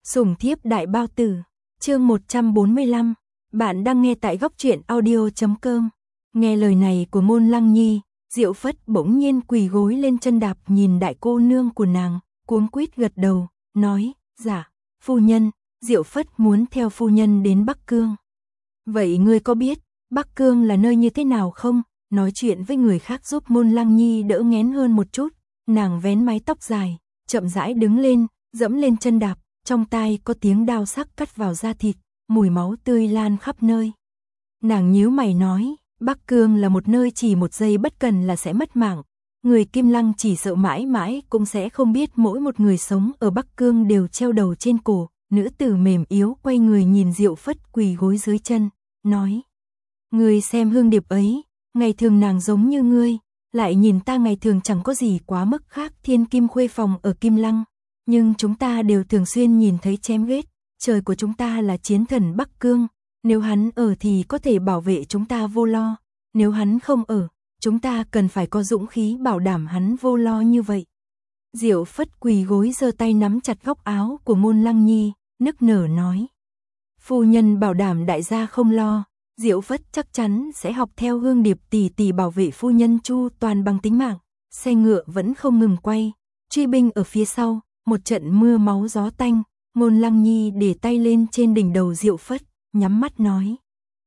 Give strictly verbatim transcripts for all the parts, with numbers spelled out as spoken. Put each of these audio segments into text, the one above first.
Sủng thiếp đại bao tử, chương một trăm bốn mươi lăm, bạn đang nghe tại góc truyện audio chấm com. Nghe lời này của Ngôn Lăng Nhi, Diệu Phất bỗng nhiên quỳ gối lên chân đạp nhìn đại cô nương của nàng, cuống quýt gật đầu, nói, dạ, phu nhân, Diệu Phất muốn theo phu nhân đến Bắc Cương. Vậy ngươi có biết, Bắc Cương là nơi như thế nào không? Nói chuyện với người khác giúp Ngôn Lăng Nhi đỡ nghén hơn một chút, nàng vén mái tóc dài, chậm rãi đứng lên, dẫm lên chân đạp, trong tai có tiếng đao sắc cắt vào da thịt, mùi máu tươi lan khắp nơi. Nàng nhíu mày nói, Bắc Cương là một nơi chỉ một giây bất cần là sẽ mất mạng. Người Kim Lăng chỉ sợ mãi mãi cũng sẽ không biết mỗi một người sống ở Bắc Cương đều treo đầu trên cổ. Nữ tử mềm yếu quay người nhìn Diệu Phất quỳ gối dưới chân, nói, ngươi xem Hương Điệp ấy, ngày thường nàng giống như ngươi, lại nhìn ta ngày thường chẳng có gì quá mức khác. Thiên Kim khuê phòng ở Kim Lăng, nhưng chúng ta đều thường xuyên nhìn thấy chém giết. Trời của chúng ta là chiến thần Bắc Cương, nếu hắn ở thì có thể bảo vệ chúng ta vô lo, nếu hắn không ở, chúng ta cần phải có dũng khí bảo đảm hắn vô lo như vậy. Diệu Phất quỳ gối giơ tay nắm chặt góc áo của Ngôn Lăng Nhi, nức nở nói, phu nhân bảo đảm đại gia không lo, Diệu Phất chắc chắn sẽ học theo Hương Điệp tỷ tỷ bảo vệ phu nhân chu toàn bằng tính mạng. Xe ngựa vẫn không ngừng quay, truy binh ở phía sau, một trận mưa máu gió tanh. Ngôn Lăng Nhi để tay lên trên đỉnh đầu Diệu Phất, nhắm mắt nói,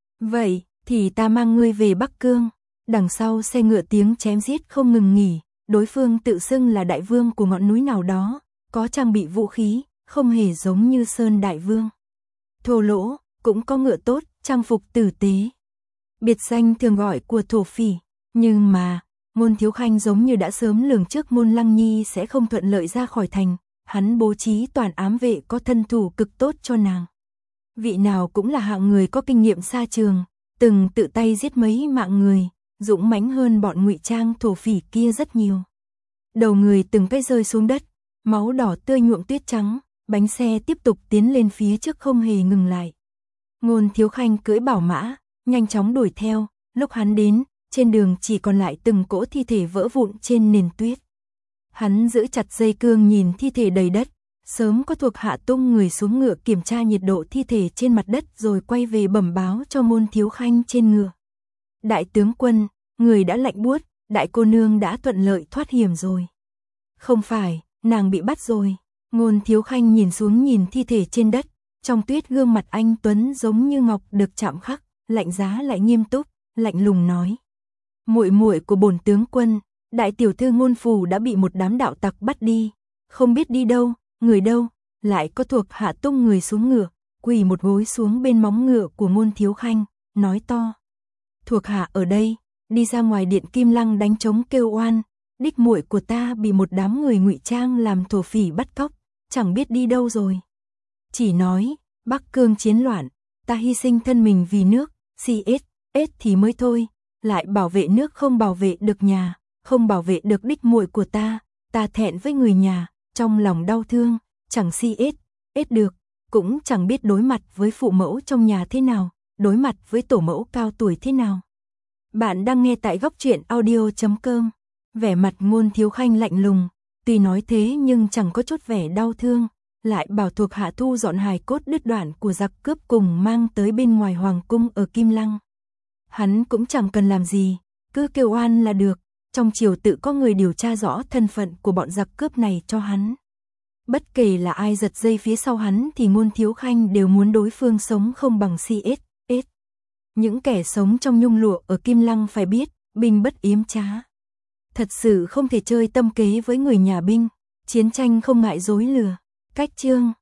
vậy thì ta mang ngươi về Bắc Cương. Đằng sau xe ngựa tiếng chém giết không ngừng nghỉ, đối phương tự xưng là đại vương của ngọn núi nào đó, có trang bị vũ khí, không hề giống như Sơn Đại Vương. Thô lỗ, cũng có ngựa tốt, trang phục tử tế. Biệt danh thường gọi của thổ phỉ, nhưng mà, Ngôn Thiếu Khanh giống như đã sớm lường trước Ngôn Lăng Nhi sẽ không thuận lợi ra khỏi thành, hắn bố trí toàn ám vệ có thân thủ cực tốt cho nàng. Vị nào cũng là hạng người có kinh nghiệm xa trường, từng tự tay giết mấy mạng người, dũng mãnh hơn bọn ngụy trang thổ phỉ kia rất nhiều. Đầu người từng cái rơi xuống đất, máu đỏ tươi nhuộm tuyết trắng, bánh xe tiếp tục tiến lên phía trước không hề ngừng lại. Ngôn Thiếu Khanh cưỡi bảo mã, nhanh chóng đuổi theo, lúc hắn đến, trên đường chỉ còn lại từng cỗ thi thể vỡ vụn trên nền tuyết. Hắn giữ chặt dây cương nhìn thi thể đầy đất, sớm có thuộc hạ tung người xuống ngựa kiểm tra nhiệt độ thi thể trên mặt đất rồi quay về bẩm báo cho Ngôn Thiếu Khanh trên ngựa. Đại tướng quân, người đã lạnh buốt, đại cô nương đã thuận lợi thoát hiểm rồi. Không phải, nàng bị bắt rồi. Ngôn Thiếu Khanh nhìn xuống nhìn thi thể trên đất, trong tuyết gương mặt anh tuấn giống như ngọc được chạm khắc, lạnh giá lại nghiêm túc, lạnh lùng nói, muội muội của bổn tướng quân, đại tiểu thư Ngôn phủ đã bị một đám đạo tặc bắt đi, không biết đi đâu, người đâu. Lại có thuộc hạ tung người xuống ngựa, quỳ một gối xuống bên móng ngựa của Ngôn Thiếu Khanh, nói to, thuộc hạ ở đây, đi ra ngoài điện Kim Lăng đánh trống kêu oan, đích muội của ta bị một đám người ngụy trang làm thổ phỉ bắt cóc, chẳng biết đi đâu rồi. Chỉ nói, Bắc Cương chiến loạn, ta hy sinh thân mình vì nước, xê ét, ét thì mới thôi, lại bảo vệ nước không bảo vệ được nhà, không bảo vệ được đích muội của ta, ta thẹn với người nhà, trong lòng đau thương, chẳng xê ét, ét được, cũng chẳng biết đối mặt với phụ mẫu trong nhà thế nào, đối mặt với tổ mẫu cao tuổi thế nào. Bạn đang nghe tại góc truyện audio chấm com. Vẻ mặt Ngôn Thiếu Khanh lạnh lùng, tuy nói thế nhưng chẳng có chút vẻ đau thương, lại bảo thuộc hạ thu dọn hài cốt đứt đoạn của giặc cướp cùng mang tới bên ngoài hoàng cung ở Kim Lăng. Hắn cũng chẳng cần làm gì, cứ kêu oan là được, trong triều tự có người điều tra rõ thân phận của bọn giặc cướp này cho hắn. Bất kể là ai giật dây phía sau hắn thì Ngôn Thiếu Khanh đều muốn đối phương sống không bằng xê ét, ét. Những kẻ sống trong nhung lụa ở Kim Lăng phải biết, binh bất yếm trá. Thật sự không thể chơi tâm kế với người nhà binh, chiến tranh không ngại dối lừa. Cách chương